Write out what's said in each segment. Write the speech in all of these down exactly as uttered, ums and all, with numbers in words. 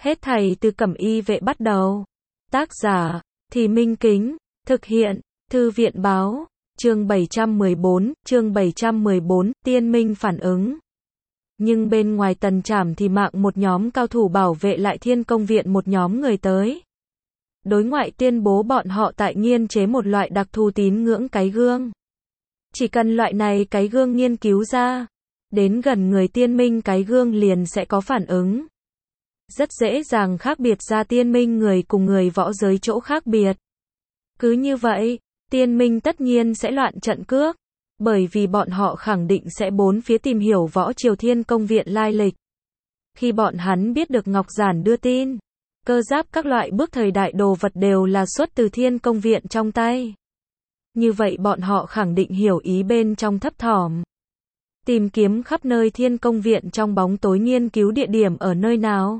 Hết thảy từ Cẩm Y vệ bắt đầu. Tác giả, Thì Minh Kính, thực hiện, Thư viện Báo, chương bảy trăm mười bốn, chương bảy trăm mười bốn, Tiên Minh phản ứng. Nhưng bên ngoài Tần Trảm thì mạng một nhóm cao thủ bảo vệ lại Thiên Công viện một nhóm người tới. Đối ngoại tuyên bố bọn họ tại nghiên chế một loại đặc thù tín ngưỡng cái gương. Chỉ cần loại này cái gương nghiên cứu ra, đến gần người tiên minh cái gương liền sẽ có phản ứng. Rất dễ dàng khác biệt ra tiên minh người cùng người võ giới chỗ khác biệt. Cứ như vậy, tiên minh tất nhiên sẽ loạn trận cước, bởi vì bọn họ khẳng định sẽ bốn phía tìm hiểu võ triều Thiên Công viện lai lịch. Khi bọn hắn biết được Ngọc Giản đưa tin, cơ giáp các loại bước thời đại đồ vật đều là xuất từ Thiên Công viện trong tay. Như vậy bọn họ khẳng định hiểu ý bên trong thấp thỏm. Tìm kiếm khắp nơi Thiên Công viện trong bóng tối nghiên cứu địa điểm ở nơi nào.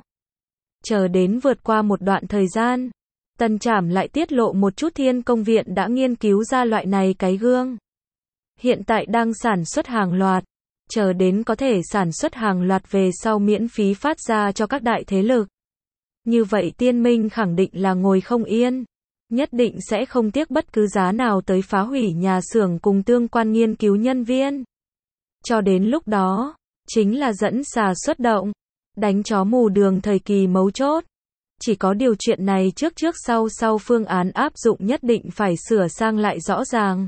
Chờ đến vượt qua một đoạn thời gian, Tần Trảm lại tiết lộ một chút Thiên Công viện đã nghiên cứu ra loại này cái gương. Hiện tại đang sản xuất hàng loạt, chờ đến có thể sản xuất hàng loạt về sau miễn phí phát ra cho các đại thế lực. Như vậy tiên minh khẳng định là ngồi không yên, nhất định sẽ không tiếc bất cứ giá nào tới phá hủy nhà xưởng cùng tương quan nghiên cứu nhân viên. Cho đến lúc đó, chính là dẫn xà xuất động, đánh chó mù đường thời kỳ mấu chốt. Chỉ có điều chuyện này trước trước sau sau phương án áp dụng nhất định phải sửa sang lại rõ ràng.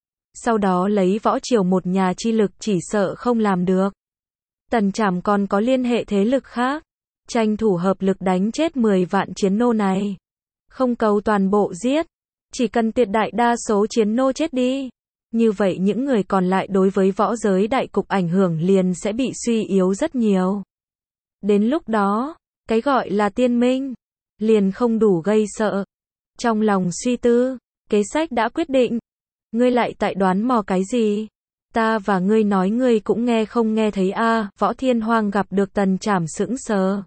Sau đó lấy võ triều một nhà chi lực chỉ sợ không làm được. Tần Trảm còn có liên hệ thế lực khác, tranh thủ hợp lực đánh chết mười vạn chiến nô này. Không cầu toàn bộ giết, chỉ cần tuyệt đại đa số chiến nô chết đi. Như vậy những người còn lại đối với võ giới đại cục ảnh hưởng liền sẽ bị suy yếu rất nhiều. Đến lúc đó, cái gọi là tiên minh, liền không đủ gây sợ. Trong lòng suy tư, kế sách đã quyết định. Ngươi lại tại đoán mò cái gì? Ta và ngươi nói ngươi cũng nghe không nghe thấy a à, Võ Thiên Hoang gặp được Tần Trảm sững sờ.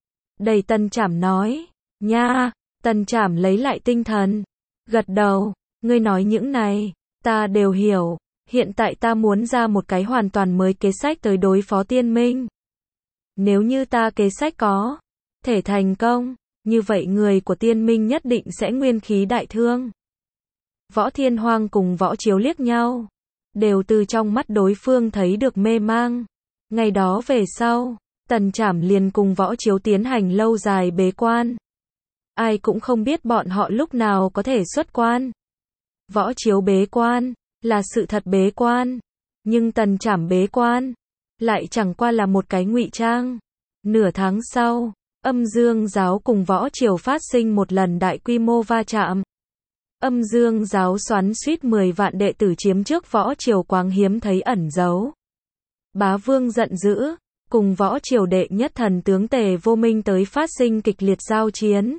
Đầy Tần Trảm nói, nha, Tần Trảm lấy lại tinh thần. Gật đầu, ngươi nói những này, ta đều hiểu. Hiện tại ta muốn ra một cái hoàn toàn mới kế sách tới đối phó tiên minh. Nếu như ta kế sách có thể thành công, như vậy người của tiên minh nhất định sẽ nguyên khí đại thương. Võ Thiên Hoang cùng Võ Chiếu liếc nhau, đều từ trong mắt đối phương thấy được mê mang. Ngày đó về sau, Tần Trảm liền cùng Võ Chiếu tiến hành lâu dài bế quan. Ai cũng không biết bọn họ lúc nào có thể xuất quan. Võ Chiếu bế quan, là sự thật bế quan. Nhưng Tần Trảm bế quan, lại chẳng qua là một cái ngụy trang. Nửa tháng sau, Âm Dương giáo cùng Võ Triều phát sinh một lần đại quy mô va chạm. Âm Dương giáo xoắn suýt mười vạn đệ tử chiếm trước Võ Triều Quáng hiếm thấy ẩn giấu. Bá Vương giận dữ, cùng Võ Triều đệ nhất thần tướng Tề Vô Minh tới phát sinh kịch liệt giao chiến.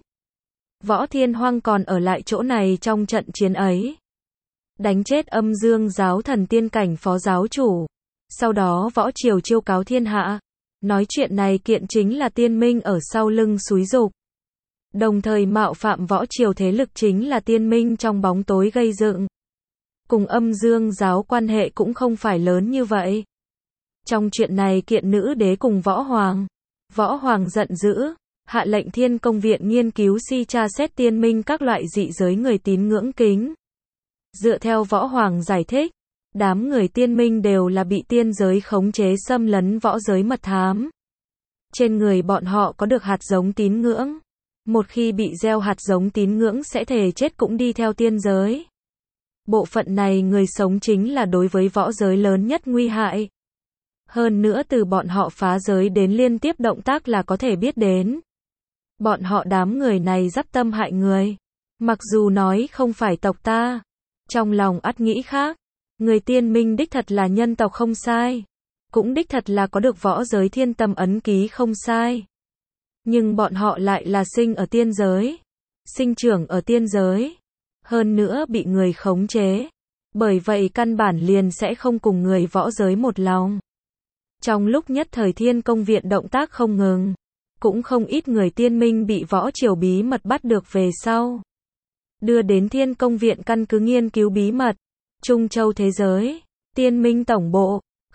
Võ Thiên Hoang còn ở lại chỗ này trong trận chiến ấy. Đánh chết Âm Dương giáo thần tiên cảnh phó giáo chủ. Sau đó Võ Triều chiêu cáo thiên hạ. Nói chuyện này kiện chính là tiên minh ở sau lưng xúi giục. Đồng thời mạo phạm Võ Triều thế lực chính là tiên minh trong bóng tối gây dựng. Cùng Âm Dương giáo quan hệ cũng không phải lớn như vậy. Trong chuyện này kiện nữ đế cùng Võ Hoàng. Võ Hoàng giận dữ, hạ lệnh Thiên Công viện nghiên cứu si tra xét tiên minh các loại dị giới người tín ngưỡng kính. Dựa theo Võ Hoàng giải thích, đám người tiên minh đều là bị tiên giới khống chế xâm lấn võ giới mật thám. Trên người bọn họ có được hạt giống tín ngưỡng. Một khi bị gieo hạt giống tín ngưỡng sẽ thề chết cũng đi theo tiên giới. Bộ phận này người sống chính là đối với võ giới lớn nhất nguy hại. Hơn nữa từ bọn họ phá giới đến liên tiếp động tác là có thể biết đến. Bọn họ đám người này dắp tâm hại người. Mặc dù nói không phải tộc ta, trong lòng ắt nghĩ khác. Người tiên minh đích thật là nhân tộc không sai. Cũng đích thật là có được võ giới thiên tâm ấn ký không sai. Nhưng bọn họ lại là sinh ở tiên giới. Sinh trưởng ở tiên giới. Hơn nữa bị người khống chế. Bởi vậy căn bản liền sẽ không cùng người võ giới một lòng. Trong lúc nhất thời Thiên Công viện động tác không ngừng. Cũng không ít người tiên minh bị Võ Triều bí mật bắt được về sau. Đưa đến Thiên Công viện căn cứ nghiên cứu bí mật. Trung Châu thế giới. Tiên minh tổng bộ.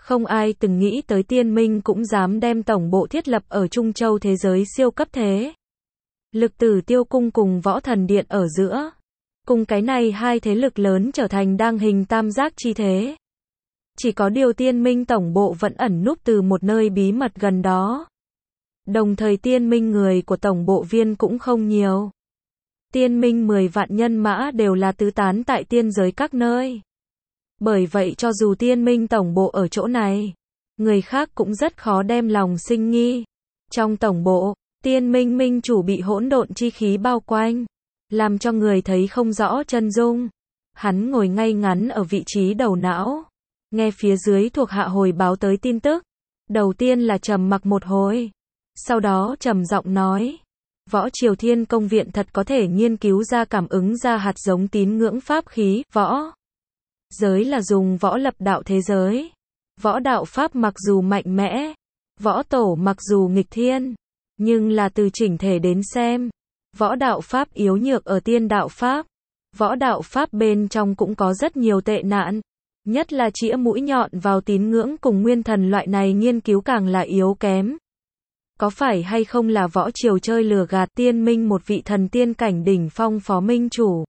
Không ai từng nghĩ tới Tiên Minh cũng dám đem tổng bộ thiết lập ở Trung Châu thế giới siêu cấp thế. Lực Tử Tiêu cung cùng Võ Thần Điện ở giữa. Cùng cái này hai thế lực lớn trở thành đang hình tam giác chi thế. Chỉ có điều Tiên Minh tổng bộ vẫn ẩn núp từ một nơi bí mật gần đó. Đồng thời Tiên Minh người của tổng bộ viên cũng không nhiều. Tiên Minh mười vạn nhân mã đều là tứ tán tại tiên giới các nơi. Bởi vậy cho dù Tiên Minh tổng bộ ở chỗ này, người khác cũng rất khó đem lòng sinh nghi. Trong tổng bộ, Tiên Minh minh chủ bị hỗn độn chi khí bao quanh, làm cho người thấy không rõ chân dung. Hắn ngồi ngay ngắn ở vị trí đầu não, nghe phía dưới thuộc hạ hồi báo tới tin tức. Đầu tiên là trầm mặc một hồi, sau đó trầm giọng nói, Võ Triều Thiên Công Viện thật có thể nghiên cứu ra cảm ứng ra hạt giống tín ngưỡng pháp khí. Võ giới là dùng võ lập đạo thế giới. Võ đạo pháp mặc dù mạnh mẽ, võ tổ mặc dù nghịch thiên, nhưng là từ chỉnh thể đến xem, võ đạo pháp yếu nhược ở tiên đạo pháp. Võ đạo pháp bên trong cũng có rất nhiều tệ nạn, nhất là chĩa mũi nhọn vào tín ngưỡng cùng nguyên thần loại này nghiên cứu càng là yếu kém. Có phải hay không là Võ Triều chơi lừa gạt Tiên Minh một vị thần tiên cảnh đỉnh phong phó minh chủ?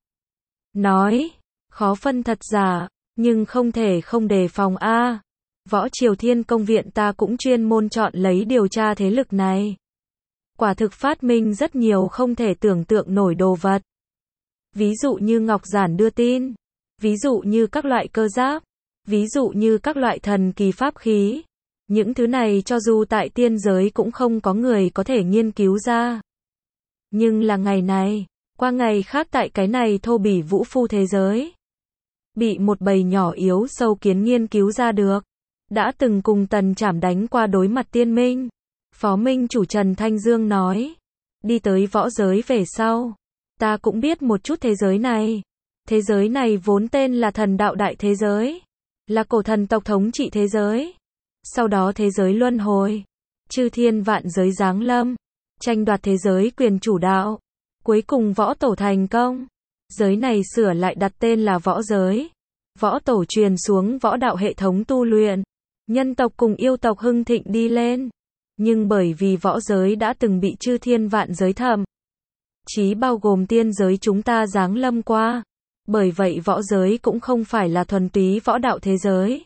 Nói, khó phân thật giả, nhưng không thể không đề phòng a. Võ Triều Thiên Công Viện ta cũng chuyên môn chọn lấy điều tra thế lực này. Quả thực phát minh rất nhiều không thể tưởng tượng nổi đồ vật. Ví dụ như ngọc giản đưa tin, ví dụ như các loại cơ giáp, ví dụ như các loại thần kỳ pháp khí. Những thứ này cho dù tại tiên giới cũng không có người có thể nghiên cứu ra. Nhưng là ngày này, qua ngày khác tại cái này thô bỉ vũ phu thế giới, bị một bầy nhỏ yếu sâu kiến nghiên cứu ra được. Đã từng cùng Tần Trảm đánh qua đối mặt Tiên Minh. Phó Minh chủ Trần Thanh Dương nói, đi tới võ giới về sau, ta cũng biết một chút thế giới này. Thế giới này vốn tên là thần đạo đại thế giới, là cổ thần tộc thống trị thế giới. Sau đó thế giới luân hồi, chư thiên vạn giới giáng lâm, tranh đoạt thế giới quyền chủ đạo. Cuối cùng võ tổ thành công, giới này sửa lại đặt tên là võ giới. Võ tổ truyền xuống võ đạo hệ thống tu luyện, nhân tộc cùng yêu tộc hưng thịnh đi lên. Nhưng bởi vì võ giới đã từng bị chư thiên vạn giới thậm chí bao gồm tiên giới chúng ta giáng lâm qua, bởi vậy võ giới cũng không phải là thuần túy võ đạo thế giới.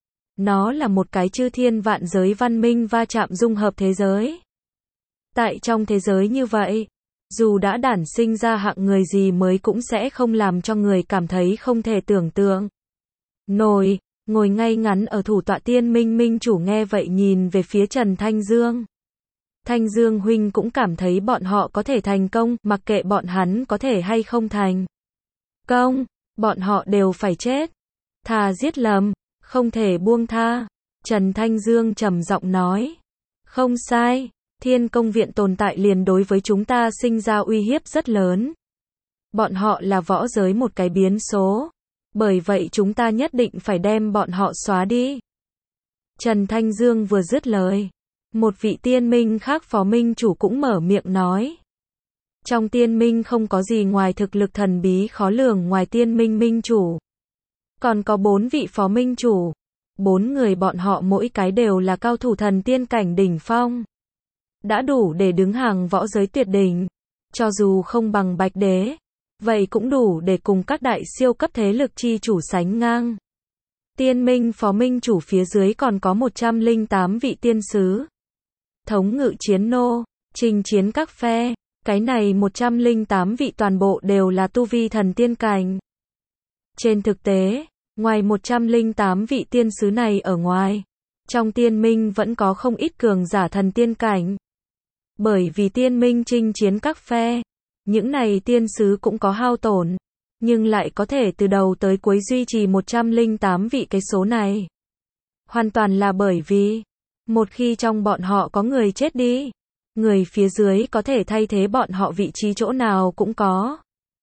Nó là một cái chư thiên vạn giới văn minh va chạm dung hợp thế giới. Tại trong thế giới như vậy, dù đã đản sinh ra hạng người gì mới cũng sẽ không làm cho người cảm thấy không thể tưởng tượng nổi. Ngồi ngay ngắn ở thủ tọa Tiên Minh minh chủ nghe vậy nhìn về phía Trần Thanh Dương. Thanh Dương huynh cũng cảm thấy bọn họ có thể thành công, mặc kệ bọn hắn có thể hay không thành công, bọn họ đều phải chết. Thà giết lầm, không thể buông tha. Trần Thanh Dương trầm giọng nói, không sai, Thiên Công Viện tồn tại liền đối với chúng ta sinh ra uy hiếp rất lớn. Bọn họ là võ giới một cái biến số. Bởi vậy chúng ta nhất định phải đem bọn họ xóa đi. Trần Thanh Dương vừa dứt lời, một vị tiên minh khác phó minh chủ cũng mở miệng nói. Trong tiên minh không có gì ngoài thực lực thần bí khó lường ngoài tiên minh minh chủ. Còn có bốn vị phó minh chủ. Bốn người bọn họ mỗi cái đều là cao thủ thần tiên cảnh đỉnh phong. Đã đủ để đứng hàng võ giới tuyệt đỉnh. Cho dù không bằng Bạch Đế, vậy cũng đủ để cùng các đại siêu cấp thế lực chi chủ sánh ngang. Tiên Minh phó minh chủ phía dưới còn có một trăm lẻ tám vị tiên sứ. Thống ngự chiến nô, trình chiến các phe. Cái này một trăm lẻ tám vị toàn bộ đều là tu vi thần tiên cảnh. Trên thực tế, ngoài một trăm lẻ tám vị tiên sứ này ở ngoài, trong tiên minh vẫn có không ít cường giả thần tiên cảnh. Bởi vì tiên minh chinh chiến các phe, những này tiên sứ cũng có hao tổn, nhưng lại có thể từ đầu tới cuối duy trì một trăm lẻ tám vị cái số này. Hoàn toàn là bởi vì, một khi trong bọn họ có người chết đi, người phía dưới có thể thay thế bọn họ vị trí chỗ nào cũng có.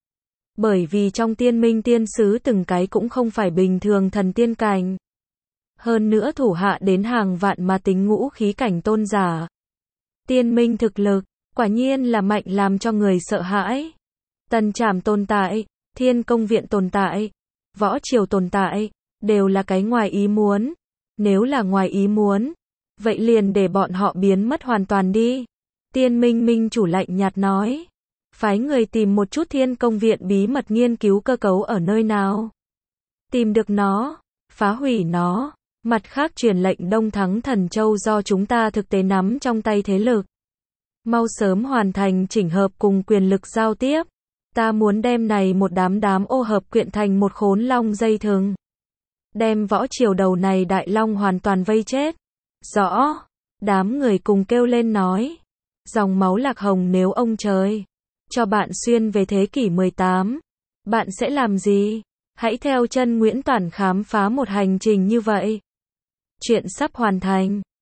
Bởi vì trong tiên minh tiên sứ từng cái cũng không phải bình thường thần tiên cảnh. Hơn nữa thủ hạ đến hàng vạn mà tính ngũ khí cảnh tôn giả. Tiên minh thực lực, quả nhiên là mạnh làm cho người sợ hãi. Tần Trảm tồn tại, Thiên Công Viện tồn tại, Võ Triều tồn tại, đều là cái ngoài ý muốn. Nếu là ngoài ý muốn, vậy liền để bọn họ biến mất hoàn toàn đi. Tiên minh minh chủ lạnh nhạt nói. Phái người tìm một chút thiên công viện bí mật nghiên cứu cơ cấu ở nơi nào. Tìm được nó, phá hủy nó. Mặt khác truyền lệnh Đông Thắng Thần Châu do chúng ta thực tế nắm trong tay thế lực. Mau sớm hoàn thành chỉnh hợp cùng quyền lực giao tiếp. Ta muốn đem này một đám đám ô hợp quyện thành một khốn long dây thừng. Đem võ triều đầu này đại long hoàn toàn vây chết. Rõ. Đám người cùng kêu lên nói. Dòng máu lạc hồng nếu ông trời cho bạn xuyên về thế kỷ mười tám, bạn sẽ làm gì? Hãy theo chân Nguyễn Toản khám phá một hành trình như vậy. Chuyện sắp hoàn thành.